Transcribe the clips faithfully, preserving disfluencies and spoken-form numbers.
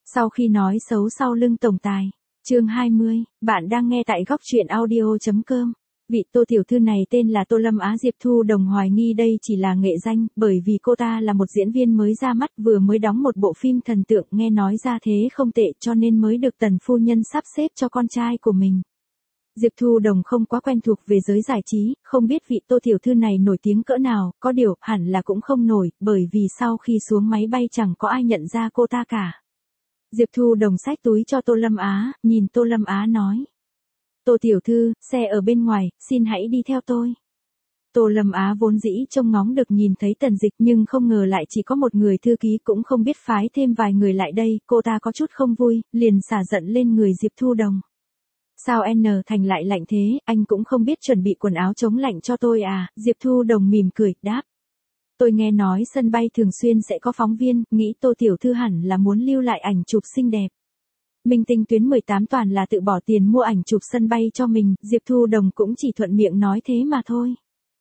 Sau khi nói xấu sau lưng tổng tài. Chương hai mươi, bạn đang nghe tại góc truyện audio chấm com. Vị Tô tiểu thư này tên là Tô Lâm Á. Diệp Thu Đồng hoài nghi đây chỉ là nghệ danh, bởi vì cô ta là một diễn viên mới ra mắt, vừa mới đóng một bộ phim thần tượng, nghe nói ra thế không tệ, cho nên mới được Tần phu nhân sắp xếp cho con trai của mình. Diệp Thu Đồng không quá quen thuộc về giới giải trí, không biết vị Tô tiểu thư này nổi tiếng cỡ nào, có điều hẳn là cũng không nổi, bởi vì sau khi xuống máy bay chẳng có ai nhận ra cô ta cả. Diệp Thu Đồng xách túi cho Tô Lâm Á, nhìn Tô Lâm Á nói. Tô tiểu thư, xe ở bên ngoài, xin hãy đi theo tôi. Tô Lâm Á vốn dĩ trông ngóng được nhìn thấy Tần Dịch, nhưng không ngờ lại chỉ có một người thư ký, cũng không biết phái thêm vài người lại đây, cô ta có chút không vui, liền xả giận lên người Diệp Thu Đồng. Sao N Thành lại lạnh thế, anh cũng không biết chuẩn bị quần áo chống lạnh cho tôi à? Diệp Thu Đồng mỉm cười, đáp. Tôi nghe nói sân bay thường xuyên sẽ có phóng viên, nghĩ Tô tiểu thư hẳn là muốn lưu lại ảnh chụp xinh đẹp. Minh tinh tuyến mười tám toàn là tự bỏ tiền mua ảnh chụp sân bay cho mình, Diệp Thu Đồng cũng chỉ thuận miệng nói thế mà thôi.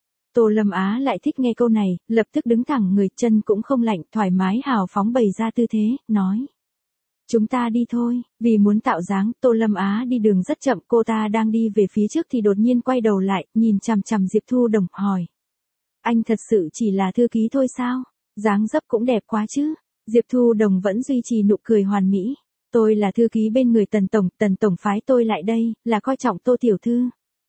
Tô Lâm Á lại thích nghe câu này, lập tức đứng thẳng người, chân cũng không lạnh, thoải mái hào phóng bày ra tư thế, nói. Chúng ta đi thôi. Vì muốn tạo dáng, Tô Lâm Á đi đường rất chậm, cô ta đang đi về phía trước thì đột nhiên quay đầu lại, nhìn chằm chằm Diệp Thu Đồng, hỏi. Anh thật sự chỉ là thư ký thôi sao? Dáng dấp cũng đẹp quá chứ. Diệp Thu Đồng vẫn duy trì nụ cười hoàn mỹ. Tôi là thư ký bên người Tần Tổng, Tần Tổng phái tôi lại đây, là coi trọng Tô tiểu thư.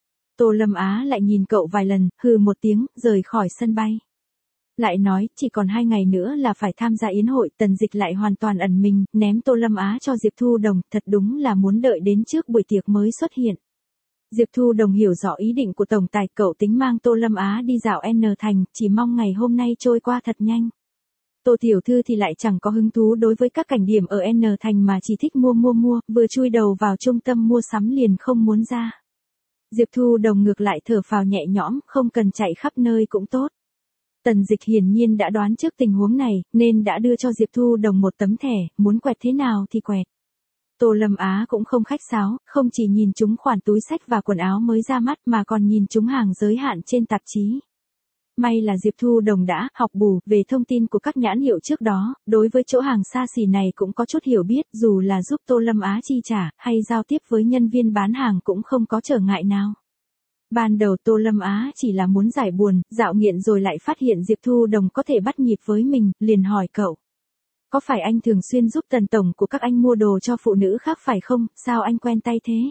Tô Lâm Á lại nhìn cậu vài lần, hừ một tiếng, rời khỏi sân bay. Lại nói, chỉ còn hai ngày nữa là phải tham gia yến hội, Tần Dịch lại hoàn toàn ẩn mình, ném Tô Lâm Á cho Diệp Thu Đồng, thật đúng là muốn đợi đến trước buổi tiệc mới xuất hiện. Diệp Thu Đồng hiểu rõ ý định của tổng tài, cậu tính mang Tô Lâm Á đi dạo N Thành, chỉ mong ngày hôm nay trôi qua thật nhanh. Tô tiểu thư thì lại chẳng có hứng thú đối với các cảnh điểm ở N Thành mà chỉ thích mua mua mua, vừa chui đầu vào trung tâm mua sắm liền không muốn ra. Diệp Thu Đồng ngược lại thở phào nhẹ nhõm, không cần chạy khắp nơi cũng tốt. Tần Dịch hiển nhiên đã đoán trước tình huống này, nên đã đưa cho Diệp Thu Đồng một tấm thẻ, muốn quẹt thế nào thì quẹt. Tô Lâm Á cũng không khách sáo, không chỉ nhìn chúng khoản túi xách và quần áo mới ra mắt mà còn nhìn chúng hàng giới hạn trên tạp chí. May là Diệp Thu Đồng đã học bù về thông tin của các nhãn hiệu trước đó, đối với chỗ hàng xa xỉ này cũng có chút hiểu biết, dù là giúp Tô Lâm Á chi trả, hay giao tiếp với nhân viên bán hàng cũng không có trở ngại nào. Ban đầu Tô Lâm Á chỉ là muốn giải buồn, dạo nghiện rồi lại phát hiện Diệp Thu Đồng có thể bắt nhịp với mình, liền hỏi cậu. Có phải anh thường xuyên giúp Tần Tổng của các anh mua đồ cho phụ nữ khác phải không, sao anh quen tay thế?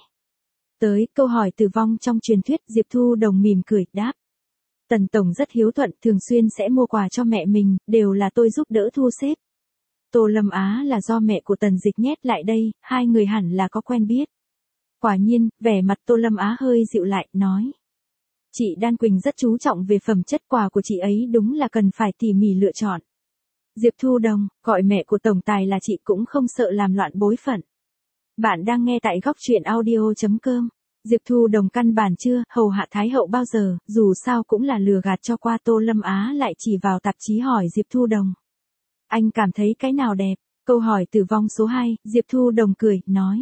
Tới câu hỏi tử vong trong truyền thuyết, Diệp Thu Đồng mỉm cười, đáp. Tần Tổng rất hiếu thuận, thường xuyên sẽ mua quà cho mẹ mình, đều là tôi giúp đỡ thu xếp. Tô Lâm Á là do mẹ của Tần Dịch nhét lại đây, hai người hẳn là có quen biết. Quả nhiên, vẻ mặt Tô Lâm Á hơi dịu lại, nói. Chị Đan Quỳnh rất chú trọng về phẩm chất, quà của chị ấy đúng là cần phải tỉ mỉ lựa chọn. Diệp Thu Đồng, gọi mẹ của tổng tài là chị cũng không sợ làm loạn bối phận. Bạn đang nghe tại góc truyện audio chấm com. Diệp Thu Đồng căn bản chưa hầu hạ Thái hậu bao giờ, dù sao cũng là lừa gạt cho qua. Tô Lâm Á lại chỉ vào tạp chí hỏi Diệp Thu Đồng. Anh cảm thấy cái nào đẹp? Câu hỏi tử vong số hai, Diệp Thu Đồng cười, nói.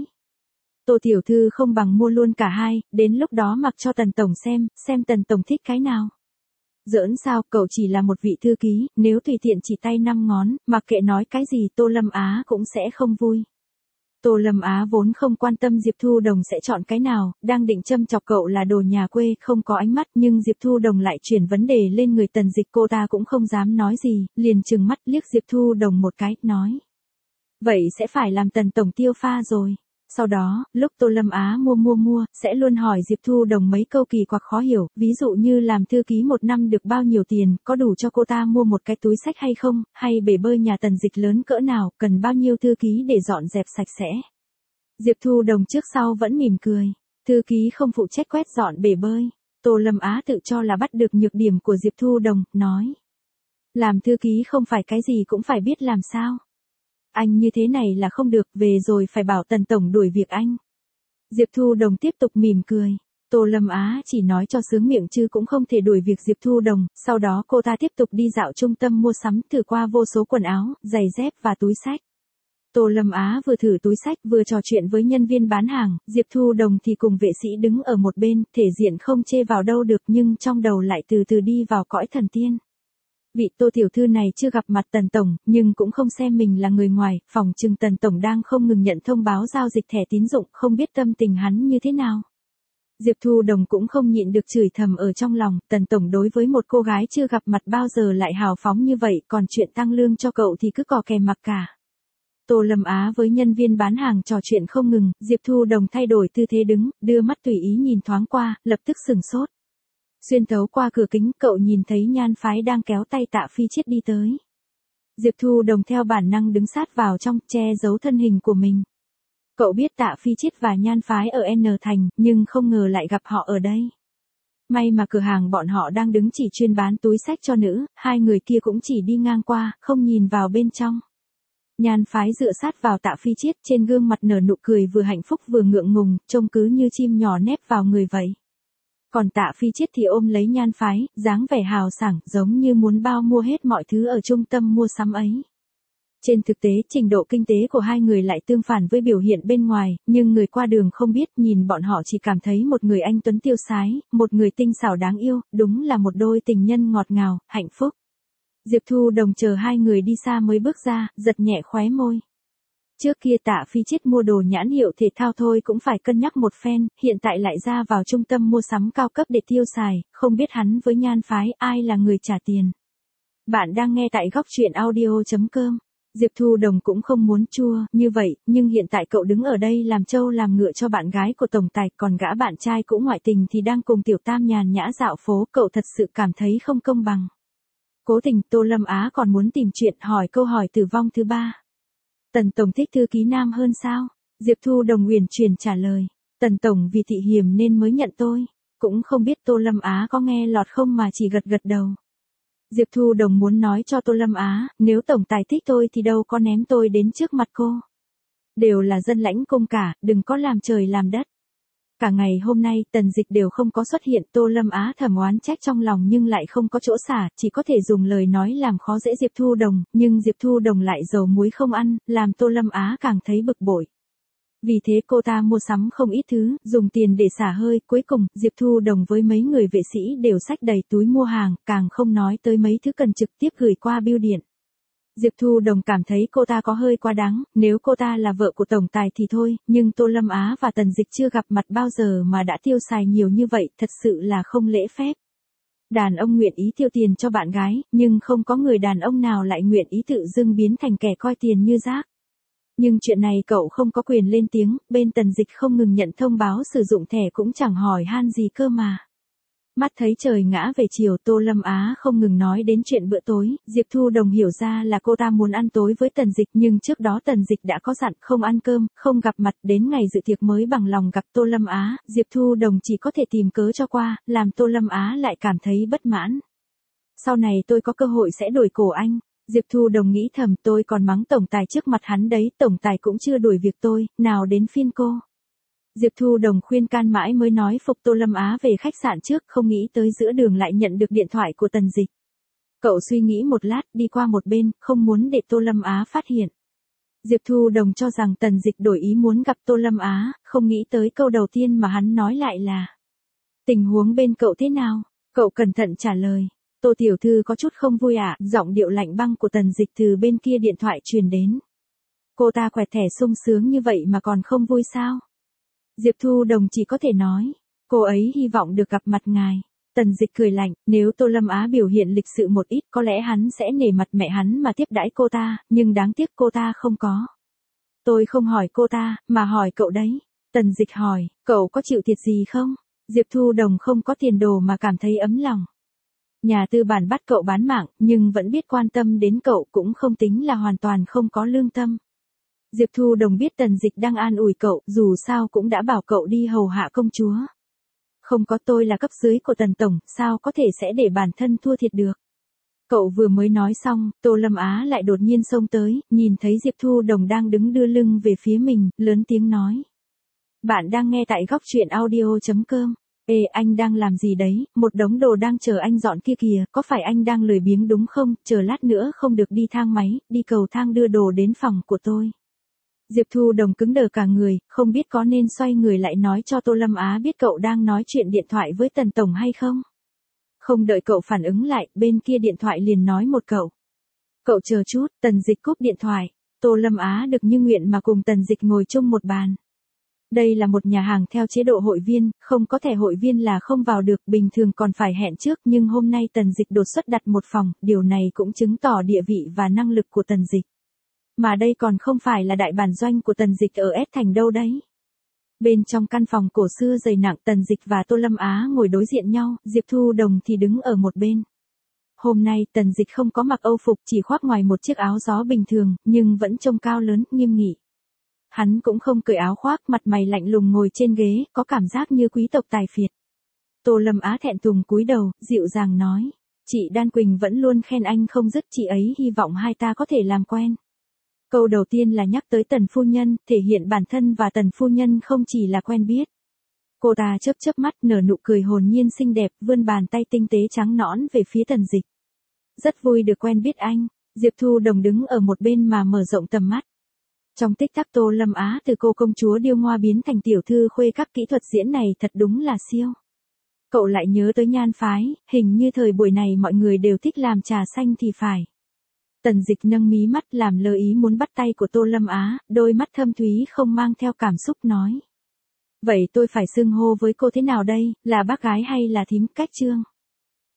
Tô tiểu thư không bằng mua luôn cả hai, đến lúc đó mặc cho Tần Tổng xem, xem Tần Tổng thích cái nào. Giỡn sao, cậu chỉ là một vị thư ký, nếu tùy tiện chỉ tay năm ngón, mặc kệ nói cái gì Tô Lâm Á cũng sẽ không vui. Tô Lâm Á vốn không quan tâm Diệp Thu Đồng sẽ chọn cái nào, đang định châm chọc cậu là đồ nhà quê, không có ánh mắt, nhưng Diệp Thu Đồng lại chuyển vấn đề lên người Tần Dịch, cô ta cũng không dám nói gì, liền trừng mắt liếc Diệp Thu Đồng một cái, nói. Vậy sẽ phải làm Tần Tổng tiêu pha rồi. Sau đó, lúc Tô Lâm Á mua mua mua, sẽ luôn hỏi Diệp Thu Đồng mấy câu kỳ quặc khó hiểu, ví dụ như làm thư ký một năm được bao nhiêu tiền, có đủ cho cô ta mua một cái túi xách hay không, hay bể bơi nhà Tần Dịch lớn cỡ nào, cần bao nhiêu thư ký để dọn dẹp sạch sẽ. Diệp Thu Đồng trước sau vẫn mỉm cười, thư ký không phụ trách quét dọn bể bơi. Tô Lâm Á tự cho là bắt được nhược điểm của Diệp Thu Đồng, nói. Làm thư ký không phải cái gì cũng phải biết làm sao. Anh như thế này là không được, về rồi phải bảo Tần Tổng đuổi việc anh. Diệp Thu Đồng tiếp tục mỉm cười. Tô Lâm Á chỉ nói cho sướng miệng chứ cũng không thể đuổi việc Diệp Thu Đồng, sau đó cô ta tiếp tục đi dạo trung tâm mua sắm, thử qua vô số quần áo, giày dép và túi xách. Tô Lâm Á vừa thử túi xách vừa trò chuyện với nhân viên bán hàng, Diệp Thu Đồng thì cùng vệ sĩ đứng ở một bên, thể diện không chê vào đâu được nhưng trong đầu lại từ từ đi vào cõi thần tiên. Vị Tô tiểu thư này chưa gặp mặt Tần tổng, nhưng cũng không xem mình là người ngoài, phòng trừng Tần tổng đang không ngừng nhận thông báo giao dịch thẻ tín dụng, không biết tâm tình hắn như thế nào. Diệp Thu Đồng cũng không nhịn được chửi thầm ở trong lòng, Tần tổng đối với một cô gái chưa gặp mặt bao giờ lại hào phóng như vậy, còn chuyện tăng lương cho cậu thì cứ cò kè mặc cả. Tô Lâm Á với nhân viên bán hàng trò chuyện không ngừng, Diệp Thu Đồng thay đổi tư thế đứng, đưa mắt tùy ý nhìn thoáng qua, lập tức sừng sốt. Xuyên thấu qua cửa kính, cậu nhìn thấy Nhan Phái đang kéo tay Tạ Phi Chiết đi tới. Diệp Thu Đồng theo bản năng đứng sát vào trong, che giấu thân hình của mình. Cậu biết Tạ Phi Chiết và Nhan Phái ở N thành, nhưng không ngờ lại gặp họ ở đây. May mà cửa hàng bọn họ đang đứng chỉ chuyên bán túi xách cho nữ, hai người kia cũng chỉ đi ngang qua, không nhìn vào bên trong. Nhan Phái dựa sát vào Tạ Phi Chiết, trên gương mặt nở nụ cười vừa hạnh phúc vừa ngượng ngùng, trông cứ như chim nhỏ nép vào người vậy. Còn Tạ Phi Chiết thì ôm lấy Nhan Phái, dáng vẻ hào sảng, giống như muốn bao mua hết mọi thứ ở trung tâm mua sắm ấy. Trên thực tế, trình độ kinh tế của hai người lại tương phản với biểu hiện bên ngoài, nhưng người qua đường không biết, nhìn bọn họ chỉ cảm thấy một người anh tuấn tiêu sái, một người tinh xảo đáng yêu, đúng là một đôi tình nhân ngọt ngào, hạnh phúc. Diệp Thu Đồng chờ hai người đi xa mới bước ra, giật nhẹ khóe môi. Trước kia Tạ Phi Chiết mua đồ nhãn hiệu thể thao thôi cũng phải cân nhắc một phen, hiện tại lại ra vào trung tâm mua sắm cao cấp để tiêu xài, không biết hắn với Nhan Phái ai là người trả tiền. Bạn đang nghe tại góc truyện audio chấm com. Diệp Thu Đồng cũng không muốn chua như vậy, nhưng hiện tại cậu đứng ở đây làm trâu làm ngựa cho bạn gái của tổng tài, còn gã bạn trai cũ ngoại tình thì đang cùng tiểu tam nhàn nhã dạo phố, cậu thật sự cảm thấy không công bằng. Cố tình Tô Lâm Á còn muốn tìm chuyện hỏi câu hỏi tử vong thứ ba. Tần tổng thích thư ký nam hơn sao? Diệp Thu Đồng uyển chuyển trả lời. Tần tổng vì thị hiềm nên mới nhận tôi. Cũng không biết Tô Lâm Á có nghe lọt không mà chỉ gật gật đầu. Diệp Thu Đồng muốn nói cho Tô Lâm Á, nếu tổng tài thích tôi thì đâu có ném tôi đến trước mặt cô. Đều là dân lãnh cung cả, đừng có làm trời làm đất. Cả ngày hôm nay Tần Dịch đều không có xuất hiện, Tô Lâm Á thầm oán trách trong lòng nhưng lại không có chỗ xả, chỉ có thể dùng lời nói làm khó dễ Diệp Thu Đồng, nhưng Diệp Thu Đồng lại dầu muối không ăn, làm Tô Lâm Á càng thấy bực bội. Vì thế cô ta mua sắm không ít thứ, dùng tiền để xả hơi, cuối cùng Diệp Thu Đồng với mấy người vệ sĩ đều xách đầy túi mua hàng, càng không nói tới mấy thứ cần trực tiếp gửi qua bưu điện. Diệp Thu Đồng cảm thấy cô ta có hơi quá đáng, nếu cô ta là vợ của tổng tài thì thôi, nhưng Tô Lâm Á và Tần Dịch chưa gặp mặt bao giờ mà đã tiêu xài nhiều như vậy, thật sự là không lễ phép. Đàn ông nguyện ý tiêu tiền cho bạn gái, nhưng không có người đàn ông nào lại nguyện ý tự dưng biến thành kẻ coi tiền như rác. Nhưng chuyện này cậu không có quyền lên tiếng, bên Tần Dịch không ngừng nhận thông báo sử dụng thẻ cũng chẳng hỏi han gì cơ mà. Mắt thấy trời ngã về chiều, Tô Lâm Á không ngừng nói đến chuyện bữa tối, Diệp Thu Đồng hiểu ra là cô ta muốn ăn tối với Tần Dịch, nhưng trước đó Tần Dịch đã có dặn không ăn cơm, không gặp mặt, đến ngày dự tiệc mới bằng lòng gặp Tô Lâm Á, Diệp Thu Đồng chỉ có thể tìm cớ cho qua, làm Tô Lâm Á lại cảm thấy bất mãn. Sau này tôi có cơ hội sẽ đuổi cổ anh. Diệp Thu Đồng nghĩ thầm, tôi còn mắng tổng tài trước mặt hắn đấy, tổng tài cũng chưa đuổi việc tôi, nào đến phiên cô. Diệp Thu Đồng khuyên can mãi mới nói phục Tô Lâm Á về khách sạn trước, không nghĩ tới giữa đường lại nhận được điện thoại của Tần Dịch. Cậu suy nghĩ một lát, đi qua một bên, không muốn để Tô Lâm Á phát hiện. Diệp Thu Đồng cho rằng Tần Dịch đổi ý muốn gặp Tô Lâm Á, không nghĩ tới câu đầu tiên mà hắn nói lại là: tình huống bên cậu thế nào? Cậu cẩn thận trả lời. Tô tiểu thư có chút không vui ạ, à? Giọng điệu lạnh băng của Tần Dịch từ bên kia điện thoại truyền đến. Cô ta quẹt thẻ sung sướng như vậy mà còn không vui sao? Diệp Thu Đồng chỉ có thể nói, cô ấy hy vọng được gặp mặt ngài. Tần Dịch cười lạnh, nếu Tô Lâm Á biểu hiện lịch sự một ít có lẽ hắn sẽ nể mặt mẹ hắn mà tiếp đãi cô ta, nhưng đáng tiếc cô ta không có. Tôi không hỏi cô ta, mà hỏi cậu đấy. Tần Dịch hỏi, cậu có chịu thiệt gì không? Diệp Thu Đồng không có tiền đồ mà cảm thấy ấm lòng. Nhà tư bản bắt cậu bán mạng, nhưng vẫn biết quan tâm đến cậu, cũng không tính là hoàn toàn không có lương tâm. Diệp Thu Đồng biết Tần Dịch đang an ủi cậu, dù sao cũng đã bảo cậu đi hầu hạ công chúa. Không có, tôi là cấp dưới của Tần Tổng, sao có thể sẽ để bản thân thua thiệt được. Cậu vừa mới nói xong, Tô Lâm Á lại đột nhiên xông tới, nhìn thấy Diệp Thu Đồng đang đứng đưa lưng về phía mình, lớn tiếng nói. Bạn đang nghe tại góc truyện audio chấm com. Ê, anh đang làm gì đấy, một đống đồ đang chờ anh dọn kia kìa, có phải anh đang lười biếng đúng không, chờ lát nữa không được đi thang máy, đi cầu thang đưa đồ đến phòng của tôi. Diệp Thu Đồng cứng đờ cả người, không biết có nên xoay người lại nói cho Tô Lâm Á biết cậu đang nói chuyện điện thoại với Tần Tổng hay không. Không đợi cậu phản ứng lại, bên kia điện thoại liền nói một cậu. Cậu chờ chút, Tần Dịch cúp điện thoại. Tô Lâm Á được như nguyện mà cùng Tần Dịch ngồi chung một bàn. Đây là một nhà hàng theo chế độ hội viên, không có thẻ hội viên là không vào được, bình thường còn phải hẹn trước, nhưng hôm nay Tần Dịch đột xuất đặt một phòng, điều này cũng chứng tỏ địa vị và năng lực của Tần Dịch. Mà đây còn không phải là đại bản doanh của Tần Dịch ở S Thành đâu đấy. Bên trong căn phòng cổ xưa dày nặng, Tần Dịch và Tô Lâm Á ngồi đối diện nhau, Diệp Thu Đồng thì đứng ở một bên. Hôm nay Tần Dịch không có mặc âu phục, chỉ khoác ngoài một chiếc áo gió bình thường, nhưng vẫn trông cao lớn, nghiêm nghị. Hắn cũng không cởi áo khoác, mặt mày lạnh lùng ngồi trên ghế, có cảm giác như quý tộc tài phiệt. Tô Lâm Á thẹn thùng cúi đầu, dịu dàng nói. Chị Đan Quỳnh vẫn luôn khen anh không dứt, chị ấy hy vọng hai ta có thể làm quen. Câu đầu tiên là nhắc tới Tần phu nhân, thể hiện bản thân và Tần phu nhân không chỉ là quen biết. Cô ta chớp chớp mắt, nở nụ cười hồn nhiên xinh đẹp, vươn bàn tay tinh tế trắng nõn về phía Tần Dịch. Rất vui được quen biết anh. Diệp Thu Đồng đứng ở một bên mà mở rộng tầm mắt. Trong tích tắc Tô Lâm Á từ cô công chúa điêu ngoa biến thành tiểu thư khuê các, kỹ thuật diễn này thật đúng là siêu. Cậu lại nhớ tới Nhan phái, hình như thời buổi này mọi người đều thích làm trà xanh thì phải. Tần Dịch nâng mí mắt làm lơ ý muốn bắt tay của Tô Lâm Á, đôi mắt thâm thúy không mang theo cảm xúc nói. Vậy tôi phải xưng hô với cô thế nào đây, là bác gái hay là thím, cách trương?